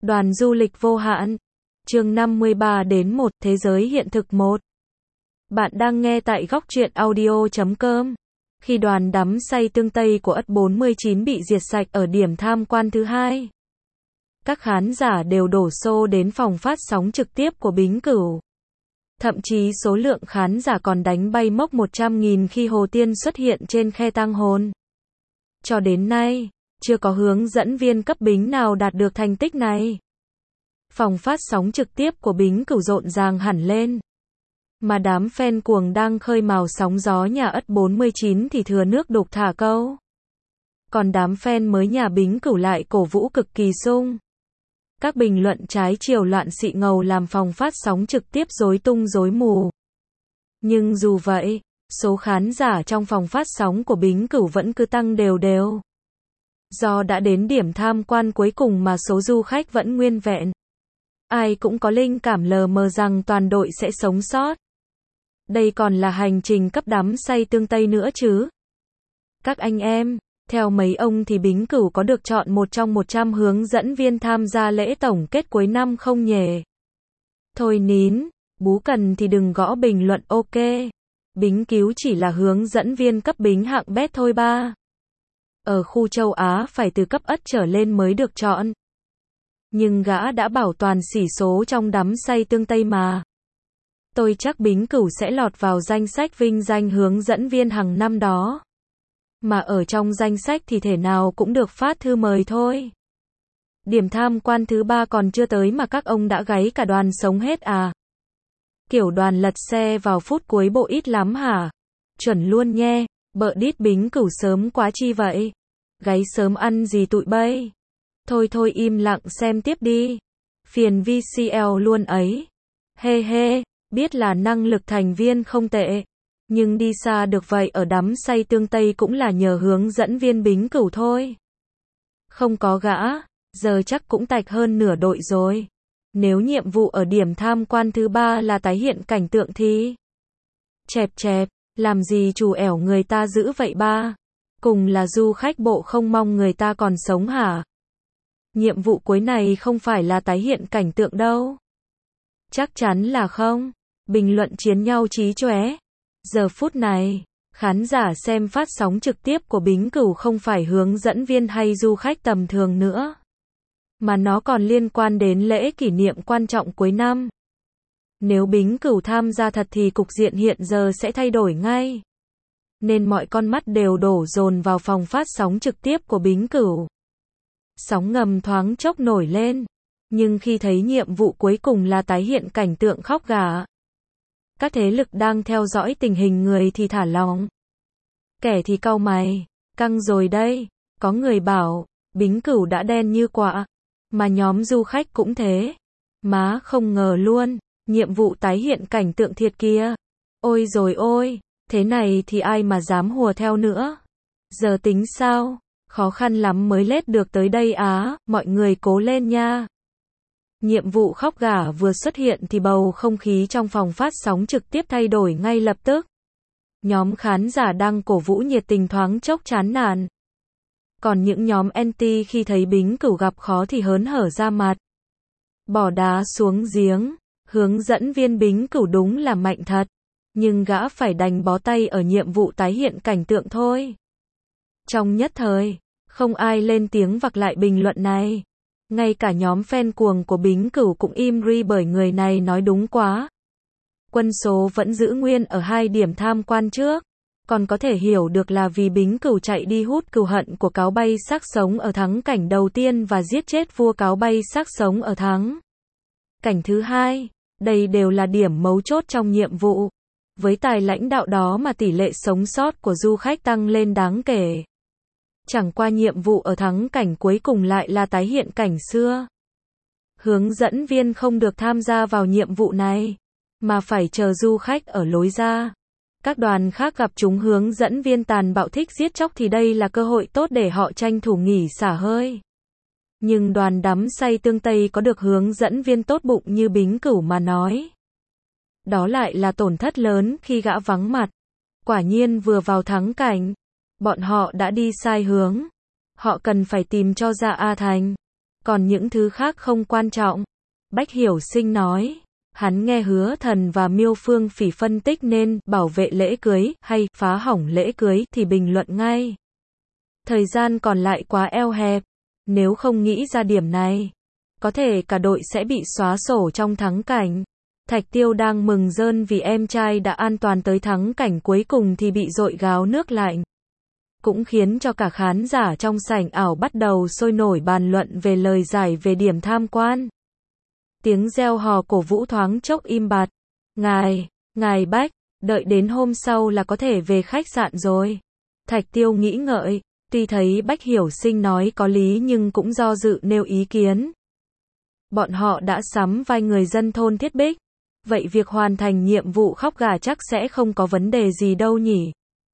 Đoàn du lịch vô hạn. Chương 53 đến 1, Thế giới hiện thực 1. Bạn đang nghe tại góc truyện audio.com. Khi đoàn đắm say tương Tây của ất 49 bị diệt sạch ở điểm tham quan thứ hai, các khán giả đều đổ xô đến phòng phát sóng trực tiếp của Bính Cửu. Thậm chí số lượng khán giả còn đánh bay mốc 100.000 khi Hồ Tiên xuất hiện trên khe tang hồn. Cho đến nay, chưa có hướng dẫn viên cấp Bính nào đạt được thành tích này. Phòng phát sóng trực tiếp của Bính Cửu rộn ràng hẳn lên. Mà đám fan cuồng đang khơi mào sóng gió nhà ất 49 thì thừa nước đục thả câu. Còn đám fan mới nhà Bính Cửu lại cổ vũ cực kỳ sung. Các bình luận trái chiều loạn xị ngầu làm phòng phát sóng trực tiếp rối tung rối mù. Nhưng dù vậy, số khán giả trong phòng phát sóng của Bính Cửu vẫn cứ tăng đều đều. Do đã đến điểm tham quan cuối cùng mà số du khách vẫn nguyên vẹn. Ai cũng có linh cảm lờ mờ rằng toàn đội sẽ sống sót. Đây còn là hành trình cấp đắm say tương Tây nữa chứ. Các anh em, theo mấy ông thì Bính Cửu có được chọn một trong 100 hướng dẫn viên tham gia lễ tổng kết cuối năm không nhỉ? Thôi nín, bú cần thì đừng gõ bình luận ok. Bính Cửu chỉ là hướng dẫn viên cấp Bính hạng bét thôi ba. Ở khu châu Á phải từ cấp ất trở lên mới được chọn. Nhưng gã đã bảo toàn xỉ số trong đắm say tương Tây mà. Tôi chắc Bính Cửu sẽ lọt vào danh sách vinh danh hướng dẫn viên hàng năm đó. Mà ở trong danh sách thì thể nào cũng được phát thư mời thôi. Điểm tham quan thứ 3 còn chưa tới mà các ông đã gáy cả đoàn sống hết à? Kiểu đoàn lật xe vào phút cuối bộ ít lắm hả? Chuẩn luôn nhe, bợ đít Bính Cửu sớm quá chi vậy? Gáy sớm ăn gì tụi bay? Thôi im lặng xem tiếp đi. Phiền VCL luôn ấy. Hê hê, biết là năng lực thành viên không tệ. Nhưng đi xa được vậy ở đắm say tương Tây cũng là nhờ hướng dẫn viên Bính Cửu thôi. Không có gã, giờ chắc cũng tạch hơn nửa đội rồi. Nếu nhiệm vụ ở điểm tham quan thứ 3 là tái hiện cảnh tượng thì... Chẹp, làm gì chủ ẻo người ta dữ vậy ba? Cùng là du khách bộ không mong người ta còn sống hả? Nhiệm vụ cuối này không phải là tái hiện cảnh tượng đâu. Chắc chắn là không. Bình luận chiến nhau chí chóe. Giờ phút này, khán giả xem phát sóng trực tiếp của Bính Cửu không phải hướng dẫn viên hay du khách tầm thường nữa. Mà nó còn liên quan đến lễ kỷ niệm quan trọng cuối năm. Nếu Bính Cửu tham gia thật thì cục diện hiện giờ sẽ thay đổi ngay. Nên mọi con mắt đều đổ dồn vào phòng phát sóng trực tiếp của Bính Cửu. Sóng ngầm thoáng chốc nổi lên. Nhưng khi thấy nhiệm vụ cuối cùng là tái hiện cảnh tượng khóc gà, các thế lực đang theo dõi tình hình người thì thả lỏng. Kẻ thì cau mày, căng rồi đây. Có người bảo, Bính Cửu đã đen như quạ. Mà nhóm du khách cũng thế. Má không ngờ luôn, nhiệm vụ tái hiện cảnh tượng thiệt kia. Ôi rồi ôi, thế này thì ai mà dám hùa theo nữa. Giờ tính sao? Khó khăn lắm mới lết được tới đây á, mọi người cố lên nha. Nhiệm vụ khóc gà vừa xuất hiện thì bầu không khí trong phòng phát sóng trực tiếp thay đổi ngay lập tức. Nhóm khán giả đang cổ vũ nhiệt tình thoáng chốc chán nản. Còn những nhóm anti khi thấy Bính Cửu gặp khó thì hớn hở ra mặt. Bỏ đá xuống giếng, hướng dẫn viên Bính Cửu đúng là mạnh thật. Nhưng gã phải đành bó tay ở nhiệm vụ tái hiện cảnh tượng thôi. Trong nhất thời, không ai lên tiếng vặc lại bình luận này. Ngay cả nhóm fan cuồng của Bính Cửu cũng im ri bởi người này nói đúng quá. Quân số vẫn giữ nguyên ở 2 điểm tham quan trước. Còn có thể hiểu được là vì Bính Cửu chạy đi hút cừu hận của cáo bay xác sống ở thắng cảnh đầu tiên và giết chết vua cáo bay xác sống ở thắng cảnh thứ 2. Đây đều là điểm mấu chốt trong nhiệm vụ. Với tài lãnh đạo đó mà tỷ lệ sống sót của du khách tăng lên đáng kể. Chẳng qua nhiệm vụ ở thắng cảnh cuối cùng lại là tái hiện cảnh xưa. Hướng dẫn viên không được tham gia vào nhiệm vụ này, mà phải chờ du khách ở lối ra. Các đoàn khác gặp chúng hướng dẫn viên tàn bạo thích giết chóc thì đây là cơ hội tốt để họ tranh thủ nghỉ xả hơi. Nhưng đoàn đắm say tương Tây có được hướng dẫn viên tốt bụng như Bính Cửu mà nói. Đó lại là tổn thất lớn khi gã vắng mặt. Quả nhiên vừa vào thắng cảnh, bọn họ đã đi sai hướng. Họ cần phải tìm cho ra A Thành. Còn những thứ khác không quan trọng. Bách Hiểu Sinh nói. Hắn nghe Hứa Thần và Miêu Phương Phỉ phân tích nên bảo vệ lễ cưới hay phá hỏng lễ cưới thì bình luận ngay. Thời gian còn lại quá eo hẹp. Nếu không nghĩ ra điểm này, có thể cả đội sẽ bị xóa sổ trong thắng cảnh. Thạch Tiêu đang mừng rơn vì em trai đã an toàn tới thắng cảnh cuối cùng thì bị dội gáo nước lạnh. Cũng khiến cho cả khán giả trong sảnh ảo bắt đầu sôi nổi bàn luận về lời giải về điểm tham quan. Tiếng reo hò cổ vũ thoáng chốc im bặt. Ngài Bách, đợi đến hôm sau là có thể về khách sạn rồi. Thạch Tiêu nghĩ ngợi, tuy thấy Bách Hiểu Sinh nói có lý nhưng cũng do dự nêu ý kiến. Bọn họ đã sắm vai người dân thôn Thiết Bích. Vậy việc hoàn thành nhiệm vụ khóc gà chắc sẽ không có vấn đề gì đâu nhỉ?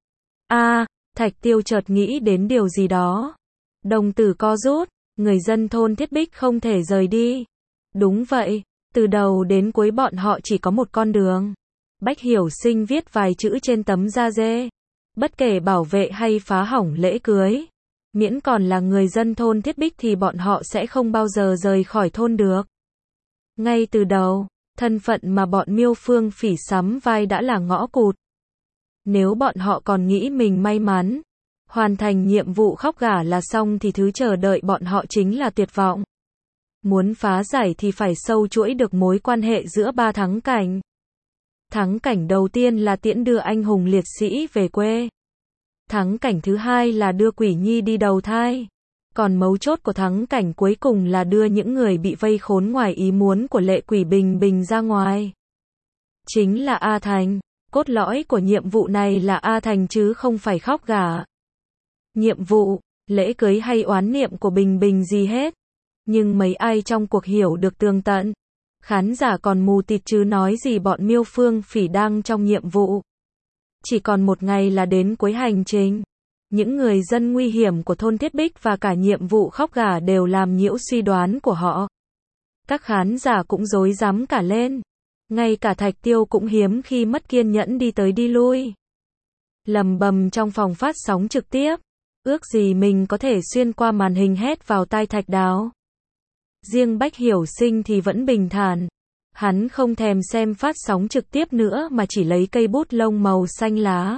Thạch Tiêu chợt nghĩ đến điều gì đó. Đồng tử co rút, người dân thôn Thiết Bích không thể rời đi. Đúng vậy, từ đầu đến cuối bọn họ chỉ có một con đường. Bách Hiểu Sinh viết vài chữ trên tấm da dê. Bất kể bảo vệ hay phá hỏng lễ cưới, miễn còn là người dân thôn Thiết Bích thì bọn họ sẽ không bao giờ rời khỏi thôn được. Ngay từ đầu, thân phận mà bọn Miêu Phương Phỉ sắm vai đã là ngõ cụt. Nếu bọn họ còn nghĩ mình may mắn, hoàn thành nhiệm vụ khóc gà là xong thì thứ chờ đợi bọn họ chính là tuyệt vọng. Muốn phá giải thì phải sâu chuỗi được mối quan hệ giữa ba thắng cảnh. Thắng cảnh đầu tiên là tiễn đưa anh hùng liệt sĩ về quê. Thắng cảnh thứ hai là đưa Quỷ Nhi đi đầu thai. Còn mấu chốt của thắng cảnh cuối cùng là đưa những người bị vây khốn ngoài ý muốn của Lệ Quỷ Bình Bình ra ngoài. Chính là A Thành. Cốt lõi của nhiệm vụ này là A Thành chứ không phải khóc gà. Nhiệm vụ, lễ cưới hay oán niệm của Bình Bình gì hết. Nhưng mấy ai trong cuộc hiểu được tường tận. Khán giả còn mù tịt chứ nói gì bọn Miêu Phương Phỉ đang trong nhiệm vụ. Chỉ còn một ngày là đến cuối hành trình. Những người dân nguy hiểm của thôn Thiết Bích và cả nhiệm vụ khóc gà đều làm nhiễu suy đoán của họ. Các khán giả cũng rối rắm cả lên. Ngay cả Thạch Tiêu cũng hiếm khi mất kiên nhẫn đi tới đi lui. Lầm bầm trong phòng phát sóng trực tiếp. Ước gì mình có thể xuyên qua màn hình hét vào tai Thạch Đào. Riêng Bách Hiểu Sinh thì vẫn bình thản. Hắn không thèm xem phát sóng trực tiếp nữa mà chỉ lấy cây bút lông màu xanh lá.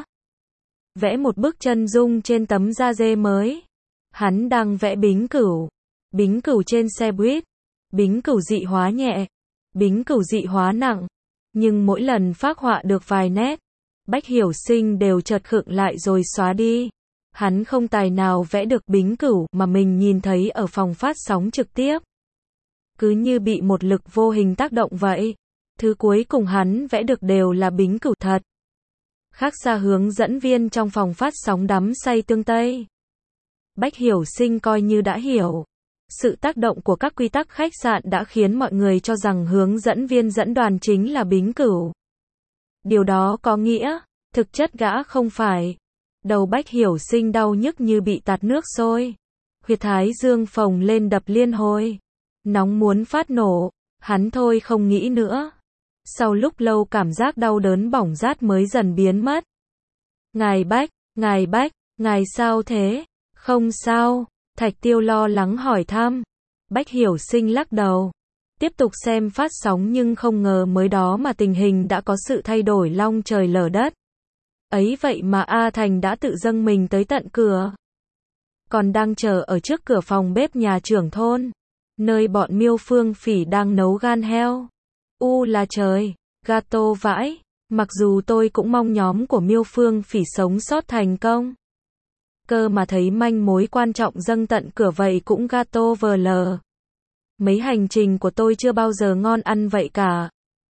Vẽ một bức chân dung trên tấm da dê mới. Hắn đang vẽ bính cửu. Bính cửu trên xe buýt. Bính cửu dị hóa nhẹ. Bính cửu dị hóa nặng. Nhưng mỗi lần phác họa được vài nét, Bách Hiểu Sinh đều chợt khựng lại rồi xóa đi. Hắn không tài nào vẽ được bính cửu mà mình nhìn thấy ở phòng phát sóng trực tiếp. Cứ như bị một lực vô hình tác động vậy. Thứ cuối cùng hắn vẽ được đều là bính cửu thật. Khác xa hướng dẫn viên trong phòng phát sóng đắm say tương Tây. Bách Hiểu Sinh coi như đã hiểu. Sự tác động của các quy tắc khách sạn đã khiến mọi người cho rằng hướng dẫn viên dẫn đoàn chính là bính cửu. Điều đó có nghĩa, thực chất gã không phải. Đầu Bách Hiểu Sinh đau nhức như bị tạt nước sôi. Huyệt thái dương phồng lên đập liên hồi. Nóng muốn phát nổ, hắn thôi không nghĩ nữa. Sau lúc lâu cảm giác đau đớn bỏng rát mới dần biến mất. Ngài Bách, ngài sao thế? Không sao, Thạch Tiêu lo lắng hỏi thăm. Bách Hiểu Sinh lắc đầu. Tiếp tục xem phát sóng nhưng không ngờ mới đó mà tình hình đã có sự thay đổi long trời lở đất. Ấy vậy mà A Thành đã tự dâng mình tới tận cửa. Còn đang chờ ở trước cửa phòng bếp nhà trưởng thôn. Nơi bọn Miêu Phương Phỉ đang nấu gan heo. Là trời, gato vãi. Mặc dù tôi cũng mong nhóm của Miêu Phương Phỉ sống sót thành công. Cơ mà thấy manh mối quan trọng dâng tận cửa vậy cũng gato vờ lờ. Mấy hành trình của tôi chưa bao giờ ngon ăn vậy cả.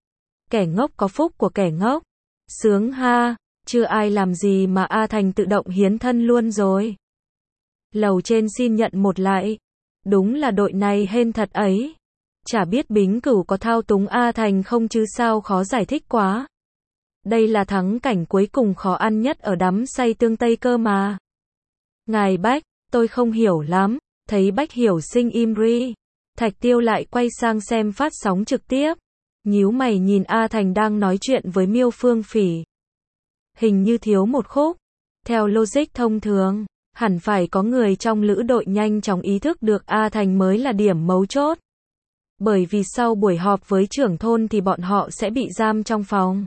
Kẻ ngốc có phúc của kẻ ngốc. Sướng ha, chưa ai làm gì mà A Thành tự động hiến thân luôn rồi. Lầu trên xin nhận một lại. Đúng là đội này hên thật ấy. Chả biết bính cửu có thao túng A Thành không chứ sao khó giải thích quá. Đây là thắng cảnh cuối cùng khó ăn nhất ở đắm say tương Tây cơ mà. Ngài Bách, tôi không hiểu lắm. Thấy Bách Hiểu Sinh im ri. Thạch Tiêu lại quay sang xem phát sóng trực tiếp. Nhíu mày nhìn A Thành đang nói chuyện với Miêu Phương Phỉ. Hình như thiếu một khúc. Theo logic thông thường, Hẳn phải có người trong lữ đội nhanh chóng ý thức được A Thành mới là điểm mấu chốt. Bởi vì sau buổi họp với trưởng thôn thì bọn họ sẽ bị giam trong phòng.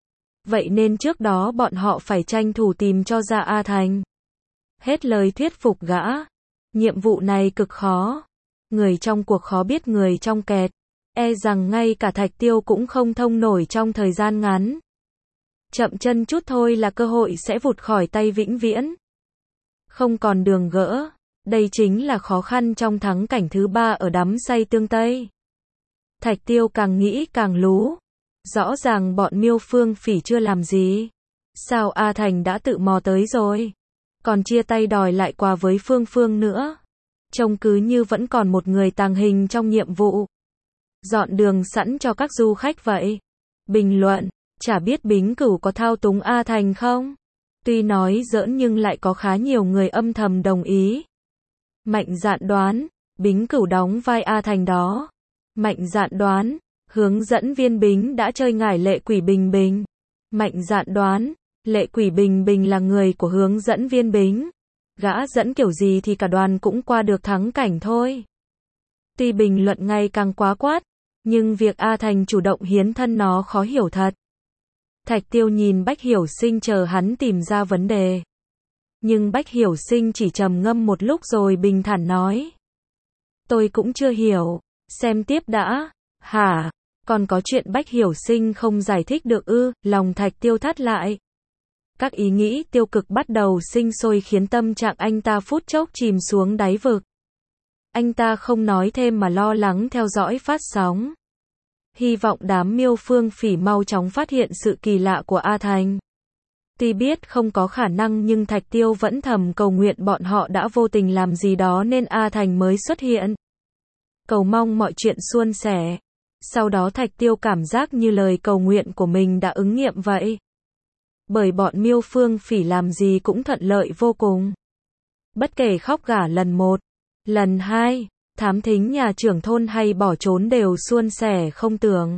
Vậy nên trước đó bọn họ phải tranh thủ tìm cho ra A Thành. Hết lời thuyết phục gã. Nhiệm vụ này cực khó. Người trong cuộc khó biết người trong kẹt. E rằng ngay cả Thạch Tiêu cũng không thông nổi trong thời gian ngắn. Chậm chân chút thôi là cơ hội sẽ vụt khỏi tay vĩnh viễn. Không còn đường gỡ. Đây chính là khó khăn trong thắng cảnh thứ 3 ở đắm say tương Tây. Thạch Tiêu càng nghĩ càng lú. Rõ ràng bọn Miêu Phương Phỉ chưa làm gì. Sao A Thành đã tự mò tới rồi? Còn chia tay đòi lại quà với Phương Phương nữa. Trông cứ như vẫn còn một người tàng hình trong nhiệm vụ. Dọn đường sẵn cho các du khách vậy. Bình luận, chả biết Bính Cửu có thao túng A Thành không? Tuy nói giỡn nhưng lại có khá nhiều người âm thầm đồng ý. Mạnh Dạn đoán, Bính Cửu đóng vai A Thành đó. Mạnh Dạn đoán, hướng dẫn viên Bính đã chơi ngải Lệ Quỷ Bình Bình. Mạnh Dạn đoán, Lệ Quỷ Bình Bình là người của hướng dẫn viên Bính. Gã dẫn kiểu gì thì cả đoàn cũng qua được thắng cảnh thôi. Tuy bình luận ngày càng quá quát, nhưng việc A Thành chủ động hiến thân nó khó hiểu thật. Thạch Tiêu nhìn Bách Hiểu Sinh chờ hắn tìm ra vấn đề. Nhưng Bách Hiểu Sinh chỉ trầm ngâm một lúc rồi bình thản nói. Tôi cũng chưa hiểu, xem tiếp đã. Hả? Còn có chuyện Bách Hiểu Sinh không giải thích được ư? Lòng Thạch Tiêu thắt lại. Các ý nghĩ tiêu cực bắt đầu sinh sôi khiến tâm trạng anh ta phút chốc chìm xuống đáy vực. Anh ta không nói thêm mà lo lắng theo dõi phát sóng. Hy vọng đám Miêu Phương Phỉ mau chóng phát hiện sự kỳ lạ của A Thành. Tuy biết không có khả năng nhưng Thạch Tiêu vẫn thầm cầu nguyện bọn họ đã vô tình làm gì đó nên A Thành mới xuất hiện. Cầu mong mọi chuyện suôn sẻ. Sau đó Thạch Tiêu cảm giác như lời cầu nguyện của mình đã ứng nghiệm vậy. Bởi bọn Miêu Phương Phỉ làm gì cũng thuận lợi vô cùng. Bất kể khóc gả lần 1, lần 2, thám thính nhà trưởng thôn hay bỏ trốn đều suôn sẻ không tưởng.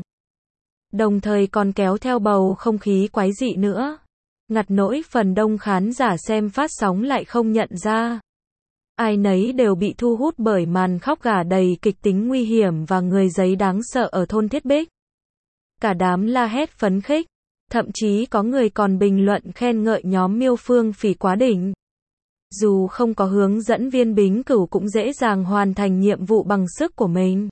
Đồng thời còn kéo theo bầu không khí quái dị nữa. Ngặt nỗi phần đông khán giả xem phát sóng lại không nhận ra. Ai nấy đều bị thu hút bởi màn khóc gả đầy kịch tính nguy hiểm và người giấy đáng sợ ở thôn Thiết Bích. Cả đám la hét phấn khích. Thậm chí có người còn bình luận khen ngợi nhóm Miêu Phương Phỉ quá đỉnh. Dù không có hướng dẫn viên Bính Cửu cũng dễ dàng hoàn thành nhiệm vụ bằng sức của mình.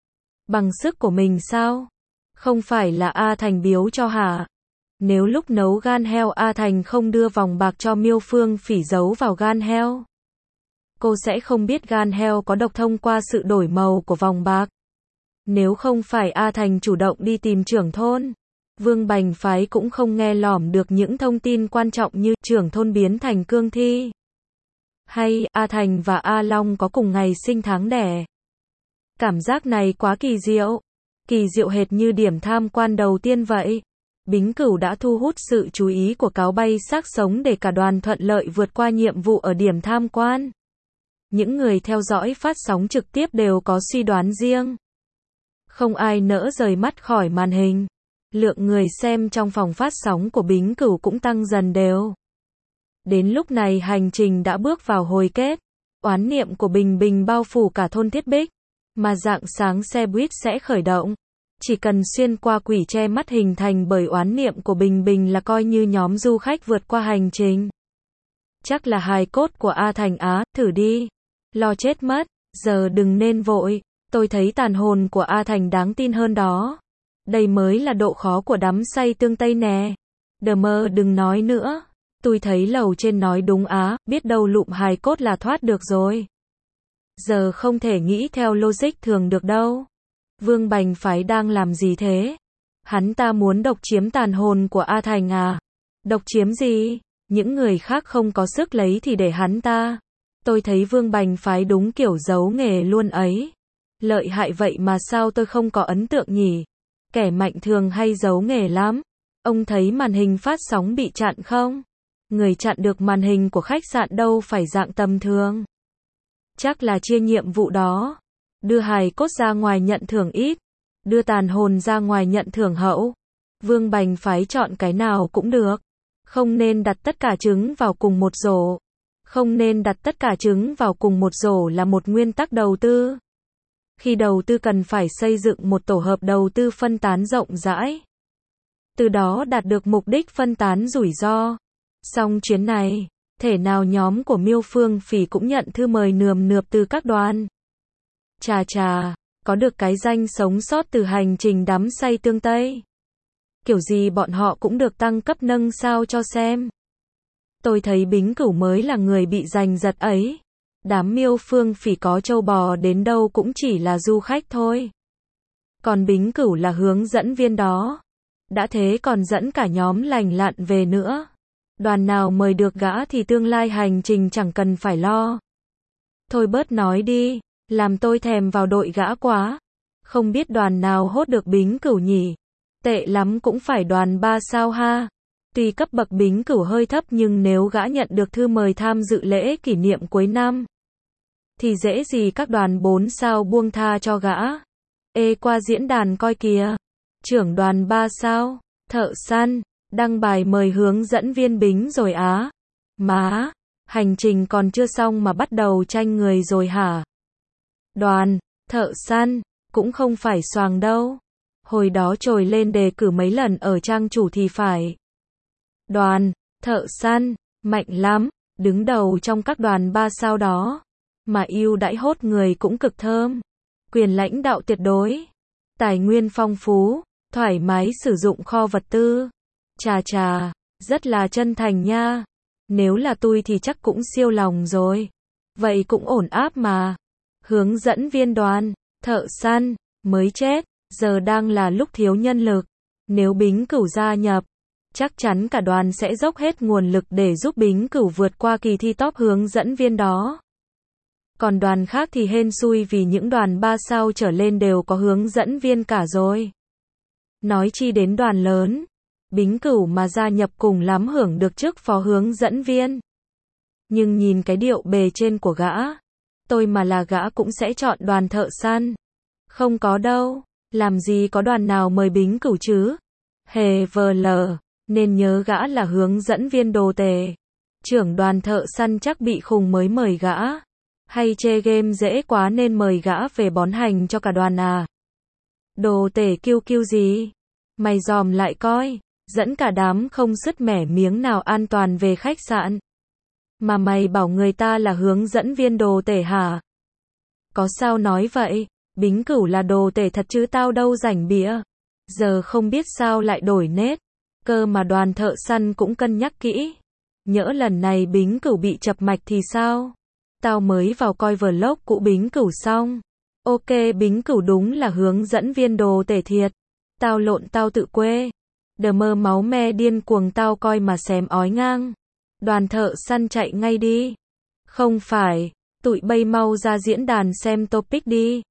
Bằng sức của mình sao? Không phải là A Thành biếu cho hả? Nếu lúc nấu gan heo A Thành không đưa vòng bạc cho Miêu Phương Phỉ giấu vào gan heo, cô sẽ không biết gan heo có độc thông qua sự đổi màu của vòng bạc. Nếu không phải A Thành chủ động đi tìm trưởng thôn, Vương Bành Phái cũng không nghe lỏm được những thông tin quan trọng như trưởng thôn biến thành cương thi. Hay A Thành và A Long có cùng ngày sinh tháng đẻ. Cảm giác này quá kỳ diệu. Kỳ diệu hệt như điểm tham quan đầu tiên vậy. Bính Cửu đã thu hút sự chú ý của cáo bay xác sống để cả đoàn thuận lợi vượt qua nhiệm vụ ở điểm tham quan. Những người theo dõi phát sóng trực tiếp đều có suy đoán riêng. Không ai nỡ rời mắt khỏi màn hình. Lượng người xem trong phòng phát sóng của Bính Cửu cũng tăng dần đều. Đến lúc này hành trình đã bước vào hồi kết. Oán niệm của Bình Bình bao phủ cả thôn Thiết Bích. Mà rạng sáng xe buýt sẽ khởi động. Chỉ cần xuyên qua quỷ che mắt hình thành bởi oán niệm của Bình Bình là coi như nhóm du khách vượt qua hành trình. Chắc là hài cốt của A Thành á, thử đi. Lo chết mất, giờ đừng nên vội. Tôi thấy tàn hồn của A Thành đáng tin hơn đó. Đây mới là độ khó của đắm say tương Tây nè. Đờ mơ đừng nói nữa. Tôi thấy lầu trên nói đúng á, biết đâu lụm hài cốt là thoát được rồi. Giờ không thể nghĩ theo logic thường được đâu. Vương Bành Phái đang làm gì thế? Hắn ta muốn độc chiếm tàn hồn của A Thành à? Độc chiếm gì? Những người khác không có sức lấy thì để hắn ta. Tôi thấy Vương Bành Phái đúng kiểu giấu nghề luôn ấy. Lợi hại vậy mà sao tôi không có ấn tượng nhỉ? Kẻ mạnh thường hay giấu nghề lắm. Ông thấy màn hình phát sóng bị chặn không? Người chặn được màn hình của khách sạn đâu phải dạng tầm thường. Chắc là chia nhiệm vụ đó. Đưa hài cốt ra ngoài nhận thưởng ít. Đưa tàn hồn ra ngoài nhận thưởng hậu. Vương Bành Phái chọn cái nào cũng được. Không nên đặt tất cả trứng vào cùng một rổ. Không nên đặt tất cả trứng vào cùng một rổ là một nguyên tắc đầu tư. Khi đầu tư cần phải xây dựng một tổ hợp đầu tư phân tán rộng rãi. Từ đó đạt được mục đích phân tán rủi ro. Song chuyến này, thể nào nhóm của Miêu Phương Phỉ cũng nhận thư mời nườm nượp từ các đoàn. Chà chà, có được cái danh sống sót từ hành trình đắm say tương Tây. Kiểu gì bọn họ cũng được tăng cấp nâng sao cho xem. Tôi thấy Bính Cửu mới là người bị giành giật ấy. Đám Miêu Phương Phỉ có trâu bò đến đâu cũng chỉ là du khách thôi. Còn Bính Cửu là hướng dẫn viên đó. Đã thế còn dẫn cả nhóm lành lặn về nữa. Đoàn nào mời được gã thì tương lai hành trình chẳng cần phải lo. Thôi bớt nói đi, làm tôi thèm vào đội gã quá. Không biết đoàn nào hốt được Bính Cửu nhỉ? Tệ lắm cũng phải đoàn 3 sao ha. Tuy cấp bậc Bính Cửu hơi thấp nhưng nếu gã nhận được thư mời tham dự lễ kỷ niệm cuối năm, thì dễ gì các đoàn 4 sao buông tha cho gã. Ê qua diễn đàn coi kìa. Trưởng đoàn 3 sao, Thợ Săn, đăng bài mời hướng dẫn viên Bính rồi á. Má, hành trình còn chưa xong mà bắt đầu tranh người rồi hả? Đoàn, Thợ Săn, cũng không phải xoàng đâu. Hồi đó trồi lên đề cử mấy lần ở trang chủ thì phải. Đoàn, Thợ Săn, mạnh lắm, đứng đầu trong các đoàn 3 sao đó. Mà ưu đãi hốt người cũng cực thơm. Quyền lãnh đạo tuyệt đối. Tài nguyên phong phú, thoải mái sử dụng kho vật tư. Chà chà, rất là chân thành nha. Nếu là tôi thì chắc cũng siêu lòng rồi. Vậy cũng ổn áp mà. Hướng dẫn viên đoàn, Thợ Săn, mới chết, giờ đang là lúc thiếu nhân lực. Nếu Bính Cửu gia nhập, chắc chắn cả đoàn sẽ dốc hết nguồn lực để giúp Bính Cửu vượt qua kỳ thi top hướng dẫn viên đó. Còn đoàn khác thì hên xui vì những đoàn 3 sao trở lên đều có hướng dẫn viên cả rồi. Nói chi đến đoàn lớn, Bính Cửu mà gia nhập cùng lắm hưởng được chức phó hướng dẫn viên. Nhưng nhìn cái điệu bề trên của gã, tôi mà là gã cũng sẽ chọn đoàn Thợ Săn. Không có đâu, làm gì có đoàn nào mời Bính Cửu chứ. Hề vờ lờ, nên nhớ gã là hướng dẫn viên đồ tể. Trưởng đoàn Thợ Săn chắc bị khùng mới mời gã. Hay chê game dễ quá nên mời gã về bón hành cho cả đoàn à? Đồ tể kiêu kiêu gì? Mày dòm lại coi, dẫn cả đám không sứt mẻ miếng nào an toàn về khách sạn. Mà mày bảo người ta là hướng dẫn viên đồ tể hả? Có sao nói vậy? Bính Cửu là đồ tể thật chứ tao đâu rảnh bịa. Giờ không biết sao lại đổi nết. Cơ mà đoàn Thợ Săn cũng cân nhắc kỹ. Nhỡ lần này Bính Cửu bị chập mạch thì sao? Tao mới vào coi vlog cũ Bính Cửu xong. Ok, Bính Cửu đúng là hướng dẫn viên đồ tể thiệt. Tao lộn, tao tự quê. Đờ mơ máu me điên cuồng tao coi mà xém ói ngang. Đoàn Thợ Săn chạy ngay đi. Không phải, tụi bay mau ra diễn đàn xem topic đi.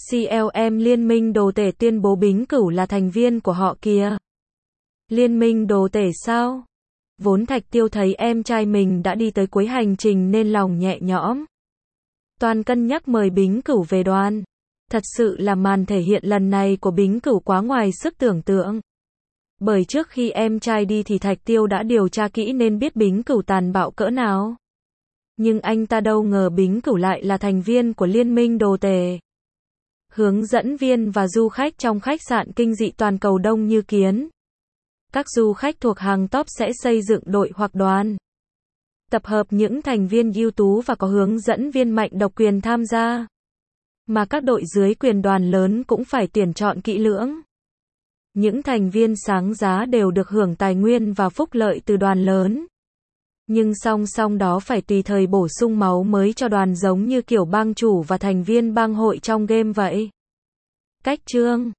CLM Liên minh đồ tể tuyên bố Bính Cửu là thành viên của họ kìa. Liên minh đồ tể sao? Vốn Thạch Tiêu thấy em trai mình đã đi tới cuối hành trình nên lòng nhẹ nhõm. Toàn cân nhắc mời Bính Cửu về đoàn. Thật sự là màn thể hiện lần này của Bính Cửu quá ngoài sức tưởng tượng. Bởi trước khi em trai đi thì Thạch Tiêu đã điều tra kỹ nên biết Bính Cửu tàn bạo cỡ nào. Nhưng anh ta đâu ngờ Bính Cửu lại là thành viên của Liên minh đồ tể. Hướng dẫn viên và du khách trong khách sạn kinh dị toàn cầu đông như kiến. Các du khách thuộc hàng top sẽ xây dựng đội hoặc đoàn. Tập hợp những thành viên ưu tú và có hướng dẫn viên mạnh độc quyền tham gia. Mà các đội dưới quyền đoàn lớn cũng phải tuyển chọn kỹ lưỡng. Những thành viên sáng giá đều được hưởng tài nguyên và phúc lợi từ đoàn lớn. Nhưng song song đó phải tùy thời bổ sung máu mới cho đoàn giống như kiểu bang chủ và thành viên bang hội trong game vậy. Cách chương